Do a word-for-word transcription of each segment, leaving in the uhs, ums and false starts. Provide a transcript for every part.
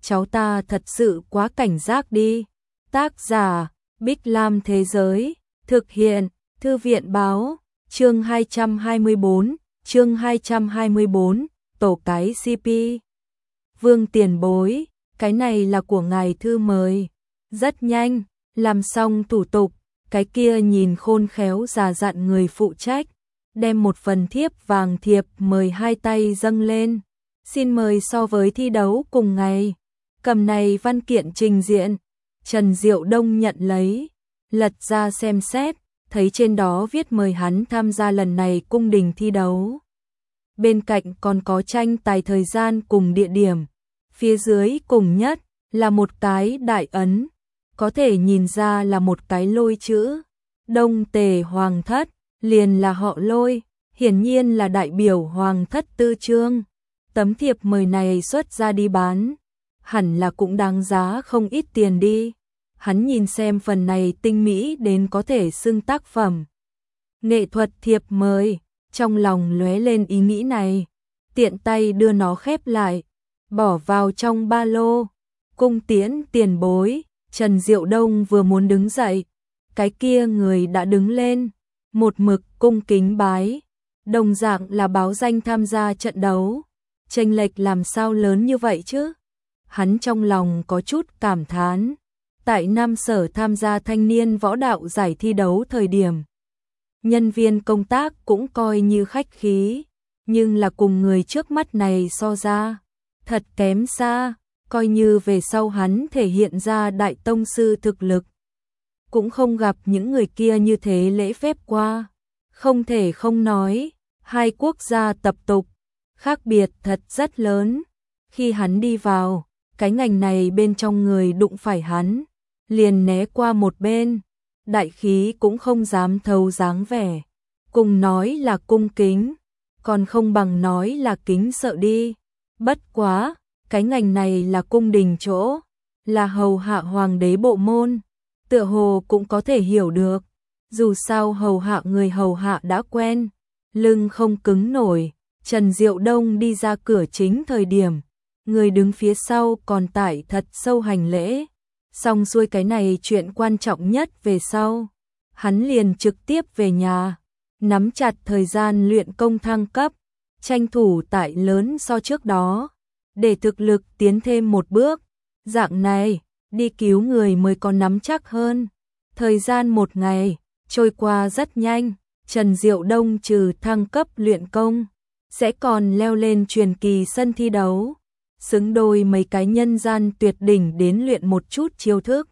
cháu ta thật sự quá cảnh giác đi. Tác giả, Bích Lam Thế Giới, thực hiện, Thư viện Báo, chương hai trăm hai mươi bốn, chương hai trăm hai mươi bốn, tổ cái xê pê. Vương tiền bối, cái này là của ngài thư mời. Rất nhanh, làm xong thủ tục, cái kia nhìn khôn khéo già dặn người phụ trách, đem một phần thiếp vàng thiệp mời hai tay dâng lên. Xin mời so với thi đấu cùng ngày. Cầm này văn kiện trình diện. Trần Diệu Đông nhận lấy, lật ra xem xét, thấy trên đó viết mời hắn tham gia lần này cung đình thi đấu. Bên cạnh còn có tranh tài thời gian cùng địa điểm. Phía dưới cùng nhất là một cái đại ấn, có thể nhìn ra là một cái lôi chữ. Đông Tề Hoàng Thất, liền là họ Lôi, hiển nhiên là đại biểu Hoàng Thất Tư Trương. Tấm thiệp mời này xuất ra đi bán, hẳn là cũng đáng giá không ít tiền đi. Hắn nhìn xem phần này tinh mỹ đến có thể xưng tác phẩm nghệ thuật thiệp mời, trong lòng lóe lên ý nghĩ này, tiện tay đưa nó khép lại, bỏ vào trong ba lô. Cung tiễn tiền bối. Trần Diệu Đông vừa muốn đứng dậy, cái kia người đã đứng lên, một mực cung kính bái, đồng dạng là báo danh tham gia trận đấu. Chênh lệch làm sao lớn như vậy chứ? Hắn trong lòng có chút cảm thán. Tại Nam Sở tham gia thanh niên võ đạo giải thi đấu thời điểm, nhân viên công tác cũng coi như khách khí, nhưng là cùng người trước mắt này so ra, thật kém xa. Coi như về sau hắn thể hiện ra đại tông sư thực lực, cũng không gặp những người kia như thế lễ phép qua. Không thể không nói, hai quốc gia tập tục khác biệt thật rất lớn. Khi hắn đi vào, cái ngành này bên trong người đụng phải hắn, liền né qua một bên, đại khí cũng không dám thâu dáng vẻ. Cùng nói là cung kính, còn không bằng nói là kính sợ đi. Bất quá, cái ngành này là cung đình chỗ, là hầu hạ hoàng đế bộ môn, tựa hồ cũng có thể hiểu được. Dù sao hầu hạ người hầu hạ đã quen, lưng không cứng nổi. Trần Diệu Đông đi ra cửa chính thời điểm, người đứng phía sau còn tải thật sâu hành lễ. Xong xuôi cái này chuyện quan trọng nhất về sau, hắn liền trực tiếp về nhà, nắm chặt thời gian luyện công thăng cấp, tranh thủ tải lớn so trước đó, để thực lực tiến thêm một bước. Dạng này, đi cứu người mới có nắm chắc hơn. Thời gian một ngày trôi qua rất nhanh. Trần Diệu Đông trừ thăng cấp luyện công, sẽ còn leo lên truyền kỳ sân thi đấu, xứng đôi mấy cái nhân gian tuyệt đỉnh đến luyện một chút chiêu thức.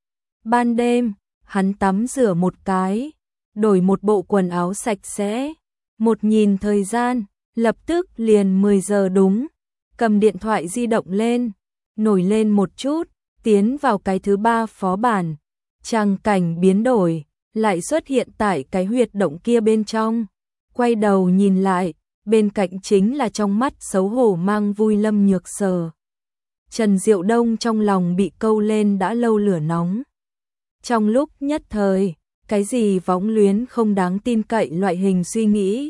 Ban đêm, hắn tắm rửa một cái, đổi một bộ quần áo sạch sẽ, một nhìn thời gian, lập tức liền mười giờ đúng. Cầm điện thoại di động lên, nổi lên một chút, tiến vào cái thứ ba phó bản. Tràng cảnh biến đổi, lại xuất hiện tại cái huyệt động kia bên trong. Quay đầu nhìn lại, bên cạnh chính là trong mắt xấu hổ mang vui Lâm Nhược Sở. Trần Diệu Đông trong lòng bị câu lên đã lâu lửa nóng. Trong lúc nhất thời, cái gì võng luyến không đáng tin cậy loại hình suy nghĩ,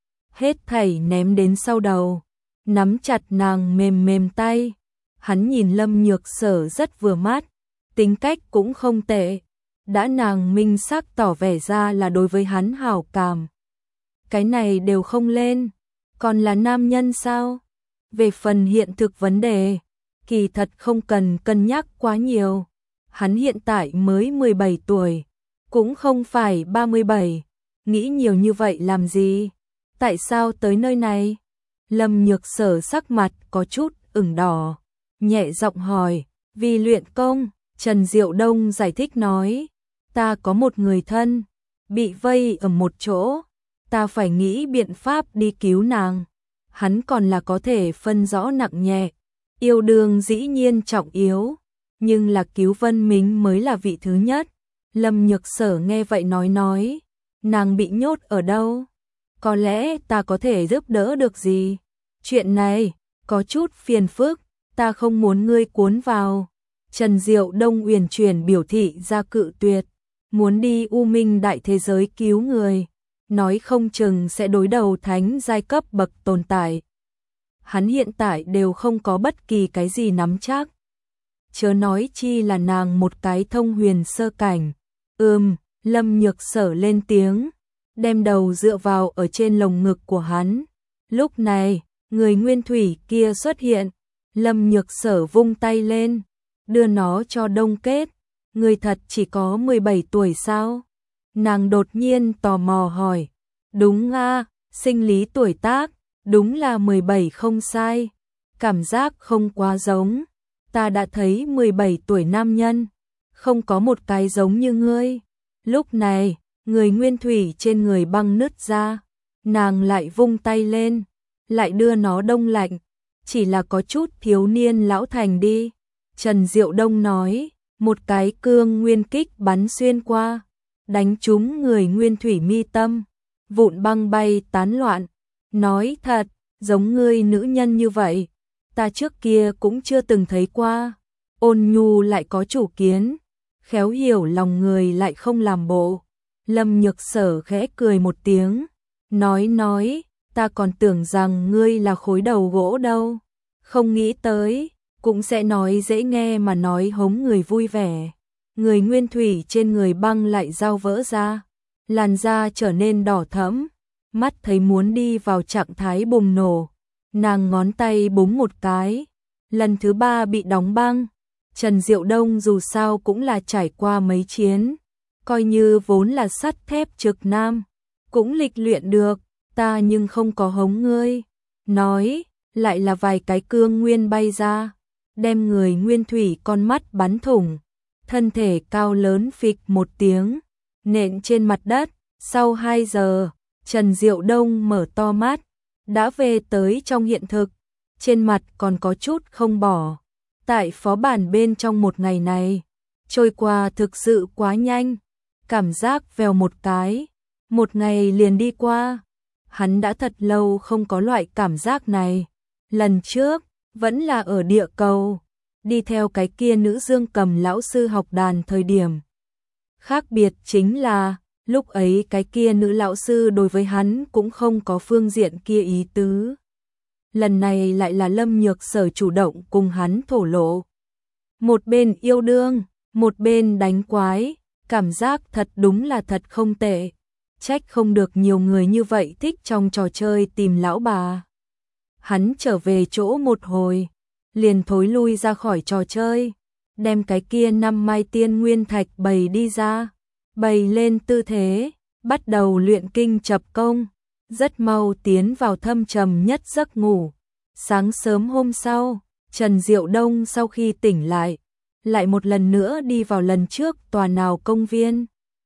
hết thảy ném đến sau đầu. Nắm chặt nàng mềm mềm tay, hắn nhìn Lâm Nhược Sở rất vừa mắt, tính cách cũng không tệ, đã nàng minh xác tỏ vẻ ra là đối với hắn hảo cảm. Cái này đều không lên, còn là nam nhân sao? Về phần hiện thực vấn đề, kỳ thật không cần cân nhắc quá nhiều. Hắn hiện tại mới mười bảy tuổi, cũng không phải ba mươi bảy, nghĩ nhiều như vậy làm gì? Tại sao tới nơi này? Lâm Nhược Sở sắc mặt có chút ửng đỏ, nhẹ giọng hỏi. Vì luyện công. Trần Diệu Đông giải thích nói, ta có một người thân bị vây ở một chỗ, ta phải nghĩ biện pháp đi cứu nàng. Hắn còn là có thể phân rõ nặng nhẹ, yêu đương dĩ nhiên trọng yếu, nhưng là cứu Vân Mính mới là vị thứ nhất. Lâm Nhược Sở nghe vậy nói nói, nàng bị nhốt ở đâu? Có lẽ ta có thể giúp đỡ được gì? Chuyện này có chút phiền phức, ta không muốn ngươi cuốn vào. Trần Diệu Đông uyển chuyển biểu thị ra cự tuyệt, muốn đi U Minh đại thế giới cứu người, nói không chừng sẽ đối đầu thánh giai cấp bậc tồn tại. Hắn hiện tại đều không có bất kỳ cái gì nắm chắc, chớ nói chi là nàng một cái thông huyền sơ cảnh. Ừm, Lâm Nhược Sở lên tiếng, đem đầu dựa vào ở trên lồng ngực của hắn. Lúc này, người nguyên thủy kia xuất hiện, Lâm Nhược Sở vung tay lên, đưa nó cho Đông Kết. Người thật chỉ có mười bảy tuổi sao? Nàng đột nhiên tò mò hỏi. Đúng a, sinh lý tuổi tác, đúng là mười bảy không sai. Cảm giác không quá giống. Ta đã thấy mười bảy tuổi nam nhân, không có một cái giống như ngươi. Lúc này, người nguyên thủy trên người băng nứt ra, nàng lại vung tay lên, lại đưa nó đông lạnh, chỉ là có chút thiếu niên lão thành đi. Trần Diệu Đông nói, một cái cương nguyên kích bắn xuyên qua, đánh trúng người nguyên thủy mi tâm, vụn băng bay tán loạn. Nói thật, giống ngươi nữ nhân như vậy, ta trước kia cũng chưa từng thấy qua. Ôn nhu lại có chủ kiến, khéo hiểu lòng người lại không làm bộ. Lâm Nhược Sở khẽ cười một tiếng, nói nói, ta còn tưởng rằng ngươi là khối đầu gỗ đâu, không nghĩ tới, cũng sẽ nói dễ nghe mà nói hống người vui vẻ. Người nguyên thủy trên người băng lại dao vỡ ra, làn da trở nên đỏ thẫm, mắt thấy muốn đi vào trạng thái bùng nổ. Nàng ngón tay búng một cái, lần thứ ba bị đóng băng. Trần Diệu Đông dù sao cũng là trải qua mấy chiến, coi như vốn là sắt thép trực nam, cũng lịch luyện được, ta nhưng không có hống ngươi. Nói, lại là vài cái cương nguyên bay ra, đem người nguyên thủy con mắt bắn thủng, thân thể cao lớn phịch một tiếng, nện trên mặt đất. Sau hai giờ, Trần Diệu Đông mở to mắt, đã về tới trong hiện thực, trên mặt còn có chút không bỏ. Tại phó bản bên trong một ngày này, trôi qua thực sự quá nhanh, cảm giác vèo một cái, một ngày liền đi qua. Hắn đã thật lâu không có loại cảm giác này. Lần trước, vẫn là ở địa cầu, đi theo cái kia nữ Dương Cầm lão sư học đàn thời điểm. Khác biệt chính là, lúc ấy cái kia nữ lão sư đối với hắn cũng không có phương diện kia ý tứ. Lần này lại là Lâm Nhược Sở chủ động cùng hắn thổ lộ. Một bên yêu đương, một bên đánh quái, cảm giác thật đúng là thật không tệ. Trách không được nhiều người như vậy thích trong trò chơi tìm lão bà. Hắn trở về chỗ một hồi, liền thối lui ra khỏi trò chơi, đem cái kia năm mai tiên nguyên thạch bày đi ra, bày lên tư thế, bắt đầu luyện kinh chập công, rất mau tiến vào thâm trầm nhất giấc ngủ. Sáng sớm hôm sau, Trần Diệu Đông sau khi tỉnh lại, lại một lần nữa đi vào lần trước tòa nào công viên.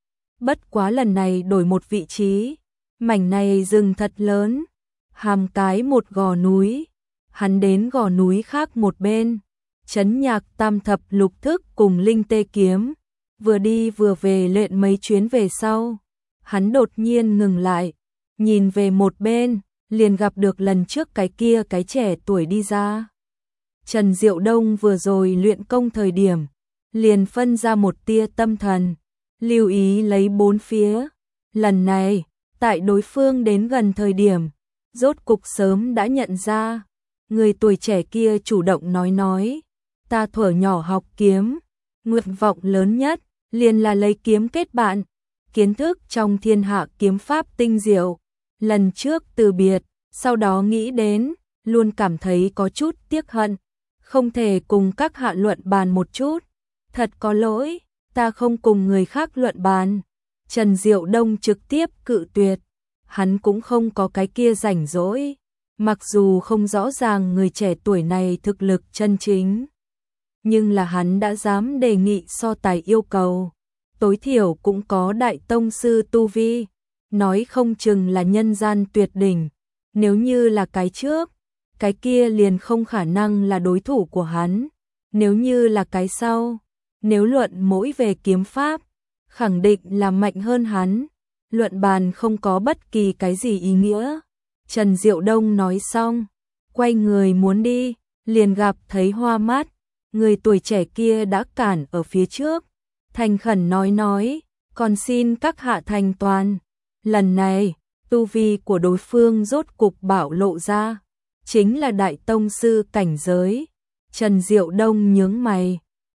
Bất quá lần này đổi một vị trí, mảnh này rừng thật lớn, hàm cái một gò núi, hắn đến gò núi khác một bên, trấn nhạc tam thập lục thức cùng linh tê kiếm, vừa đi vừa về luyện mấy chuyến về sau, hắn đột nhiên ngừng lại, nhìn về một bên, liền gặp được lần trước cái kia cái trẻ tuổi đi ra. Trần Diệu Đông vừa rồi luyện công thời điểm, liền phân ra một tia tâm thần, lưu ý lấy bốn phía. Lần này, tại đối phương đến gần thời điểm, rốt cục sớm đã nhận ra, người tuổi trẻ kia chủ động nói nói, ta thuở nhỏ học kiếm, nguyện vọng lớn nhất, liền là lấy kiếm kết bạn, kiến thức trong thiên hạ kiếm pháp tinh diệu. Lần trước từ biệt, sau đó nghĩ đến, luôn cảm thấy có chút tiếc hận, không thể cùng các hạ luận bàn một chút. Thật có lỗi, ta không cùng người khác luận bàn. Trần Diệu Đông trực tiếp cự tuyệt, hắn cũng không có cái kia rảnh rỗi. Mặc dù không rõ ràng người trẻ tuổi này thực lực chân chính, nhưng là hắn đã dám đề nghị so tài yêu cầu, tối thiểu cũng có đại tông sư tu vi, nói không chừng là nhân gian tuyệt đỉnh. Nếu như là cái trước, cái kia liền không khả năng là đối thủ của hắn. Nếu như là cái sau, nếu luận mỗi về kiếm pháp, khẳng định là mạnh hơn hắn. Luận bàn không có bất kỳ cái gì ý nghĩa. Trần Diệu Đông nói xong, quay người muốn đi, liền gặp thấy hoa mắt, người tuổi trẻ kia đã cản ở phía trước, thành khẩn nói nói, còn xin các hạ thành toàn. Lần này, tu vi của đối phương rốt cục bạo lộ ra, chính là đại tông sư cảnh giới. Trần Diệu Đông nhướng mày,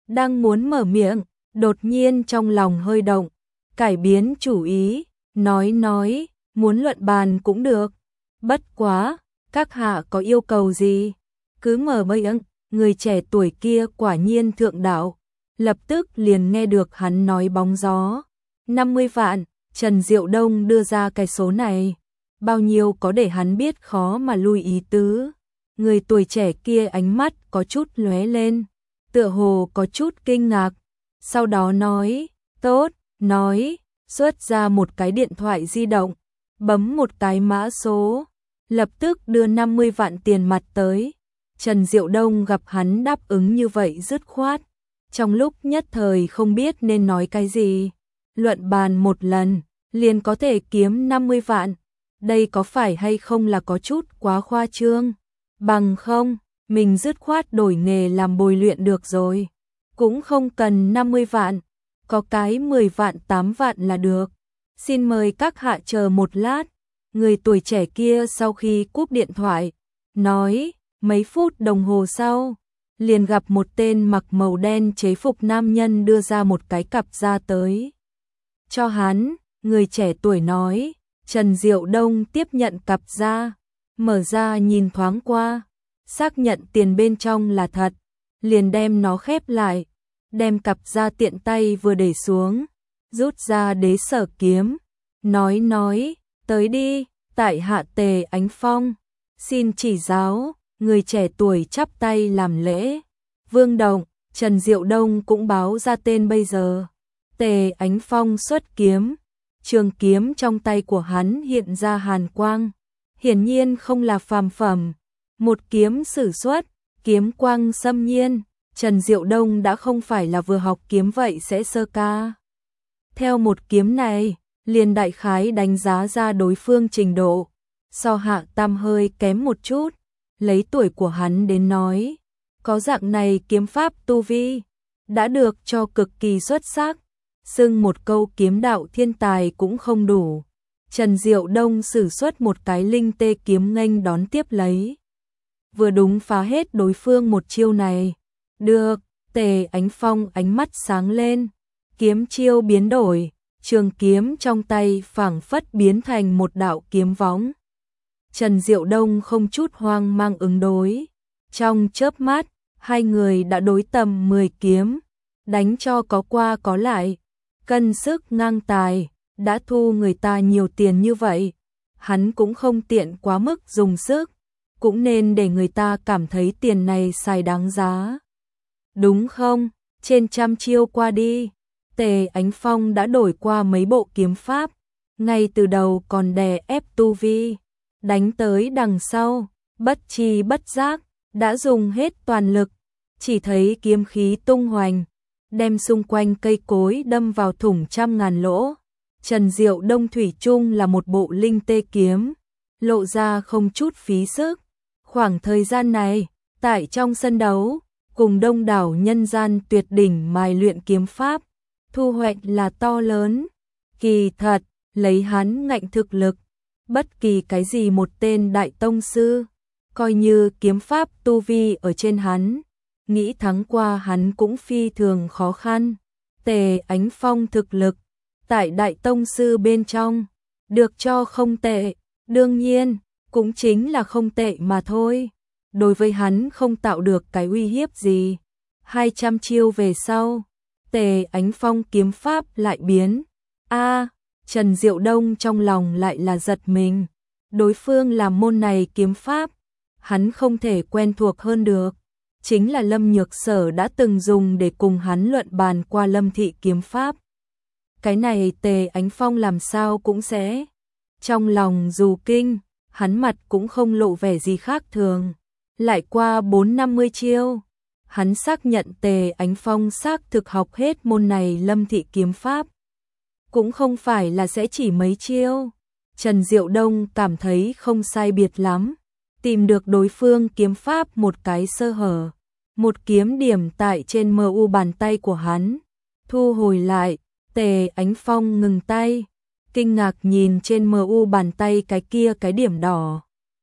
Đang muốn mở miệng, đột nhiên trong lòng hơi động, cải biến chủ ý, nói nói, muốn luận bàn cũng được. Bất quá, các hạ có yêu cầu gì? Cứ mở miệng, người trẻ tuổi kia quả nhiên thượng đạo, lập tức liền nghe được hắn nói bóng gió. năm mươi vạn, Trần Diệu Đông đưa ra cái số này, bao nhiêu có để hắn biết khó mà lui ý tứ. Người tuổi trẻ kia ánh mắt có chút lóe lên, tựa hồ có chút kinh ngạc, sau đó nói, tốt, nói, xuất ra một cái điện thoại di động, bấm một cái mã số, lập tức đưa năm mươi vạn tiền mặt tới. Trần Diệu Đông gặp hắn đáp ứng như vậy dứt khoát, trong lúc nhất thời không biết nên nói cái gì. Luận bàn một lần, liền có thể kiếm năm mươi vạn, đây có phải hay không là có chút quá khoa trương? Bằng không, mình dứt khoát đổi nghề làm bồi luyện được rồi, cũng không cần năm mươi vạn, có cái mười vạn tám vạn là được. Xin mời các hạ chờ một lát. Người tuổi trẻ kia sau khi cúp điện thoại, nói, mấy phút đồng hồ sau, liền gặp một tên mặc màu đen chế phục nam nhân đưa ra một cái cặp ra tới. Cho hắn, người trẻ tuổi nói, Trần Diệu Đông tiếp nhận cặp ra, mở ra nhìn thoáng qua, xác nhận tiền bên trong là thật, liền đem nó khép lại, đem cặp ra tiện tay vừa để xuống, rút ra đế sở kiếm, nói nói, tới đi, tại hạ Tề Ánh Phong, xin chỉ giáo. Người trẻ tuổi chắp tay làm lễ. Vương Động, Trần Diệu Đông cũng báo ra tên bây giờ. Tề Ánh Phong xuất kiếm, trường kiếm trong tay của hắn hiện ra hàn quang, hiển nhiên không là phàm phẩm. Một kiếm sử xuất, kiếm quang xâm nhiên, Trần Diệu Đông đã không phải là vừa học kiếm vậy sẽ sơ ca. Theo một kiếm này, liền đại khái đánh giá ra đối phương trình độ, so Hạ Tam hơi kém một chút. Lấy tuổi của hắn đến nói, có dạng này kiếm pháp tu vi, đã được cho cực kỳ xuất sắc, xưng một câu kiếm đạo thiên tài cũng không đủ. Trần Diệu Đông sử xuất một cái linh tê kiếm nghênh đón tiếp lấy, vừa đúng phá hết đối phương một chiêu này. Được, Tề Ánh Phong ánh mắt sáng lên, kiếm chiêu biến đổi, trường kiếm trong tay phảng phất biến thành một đạo kiếm võng. Trần Diệu Đông không chút hoang mang ứng đối, trong chớp mắt, hai người đã đối tầm mười kiếm, đánh cho có qua có lại, cân sức ngang tài, đã thu người ta nhiều tiền như vậy, hắn cũng không tiện quá mức dùng sức, cũng nên để người ta cảm thấy tiền này xài đáng giá. Đúng không? Trên trăm chiêu qua đi, Tề Ánh Phong đã đổi qua mấy bộ kiếm pháp, ngay từ đầu còn đè ép tu vi, đánh tới đằng sau, bất chi bất giác, đã dùng hết toàn lực, chỉ thấy kiếm khí tung hoành, đem xung quanh cây cối đâm vào thủng trăm ngàn lỗ. Trần Diệu Đông thủy chung là một bộ linh tê kiếm, lộ ra không chút phí sức. Khoảng thời gian này, tại trong sân đấu, cùng đông đảo nhân gian tuyệt đỉnh mài luyện kiếm pháp, thu hoạch là to lớn. Kỳ thật, lấy hắn ngạnh thực lực, bất kỳ cái gì một tên đại tông sư, coi như kiếm pháp tu vi ở trên hắn, nghĩ thắng qua hắn cũng phi thường khó khăn. Tề Ánh Phong thực lực, tại đại tông sư bên trong, được cho không tệ, đương nhiên, cũng chính là không tệ mà thôi. Đối với hắn không tạo được cái uy hiếp gì. hai trăm chiêu về sau, Tề Ánh Phong kiếm pháp lại biến. A, Trần Diệu Đông trong lòng lại là giật mình. Đối phương làm môn này kiếm pháp, hắn không thể quen thuộc hơn được. Chính là Lâm Nhược Sở đã từng dùng để cùng hắn luận bàn qua Lâm thị kiếm pháp. Cái này Tề Ánh Phong làm sao cũng sẽ. Trong lòng dù kinh, hắn mặt cũng không lộ vẻ gì khác thường. Lại qua bốn năm mươi chiêu, hắn xác nhận Tề Ánh Phong xác thực học hết môn này Lâm thị kiếm pháp. Cũng không phải là sẽ chỉ mấy chiêu. Trần Diệu Đông cảm thấy không sai biệt lắm, tìm được đối phương kiếm pháp một cái sơ hở, một kiếm điểm tại trên mờ u bàn tay của hắn, thu hồi lại. Tề Ánh Phong ngừng tay, kinh ngạc nhìn trên mờ u bàn tay cái kia cái điểm đỏ,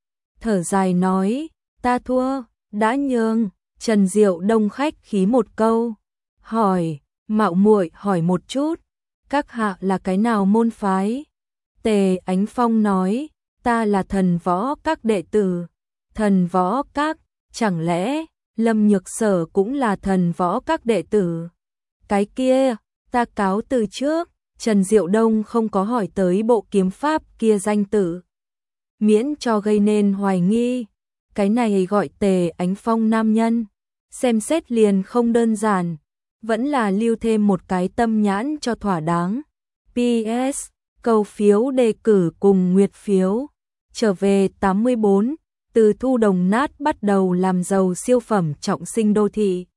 thở dài nói, ta thua, đã nhường. Trần Diệu Đông khách khí một câu, hỏi, mạo muội hỏi một chút, các hạ là cái nào môn phái? Tề Ánh Phong nói, ta là Thần Võ Các đệ tử. Thần Võ Các, chẳng lẽ Lâm Nhược Sở cũng là Thần Võ Các đệ tử? Cái kia, ta cáo từ trước. Trần Diệu Đông không có hỏi tới bộ kiếm pháp kia danh tử, miễn cho gây nên hoài nghi. Cái này gọi Tề Ánh Phong nam nhân, xem xét liền không đơn giản, vẫn là lưu thêm một cái tâm nhãn cho thỏa đáng. pê ét, cầu phiếu đề cử cùng nguyệt phiếu. Trở về tám mươi bốn, từ thu đồng nát bắt đầu làm giàu siêu phẩm trọng sinh đô thị.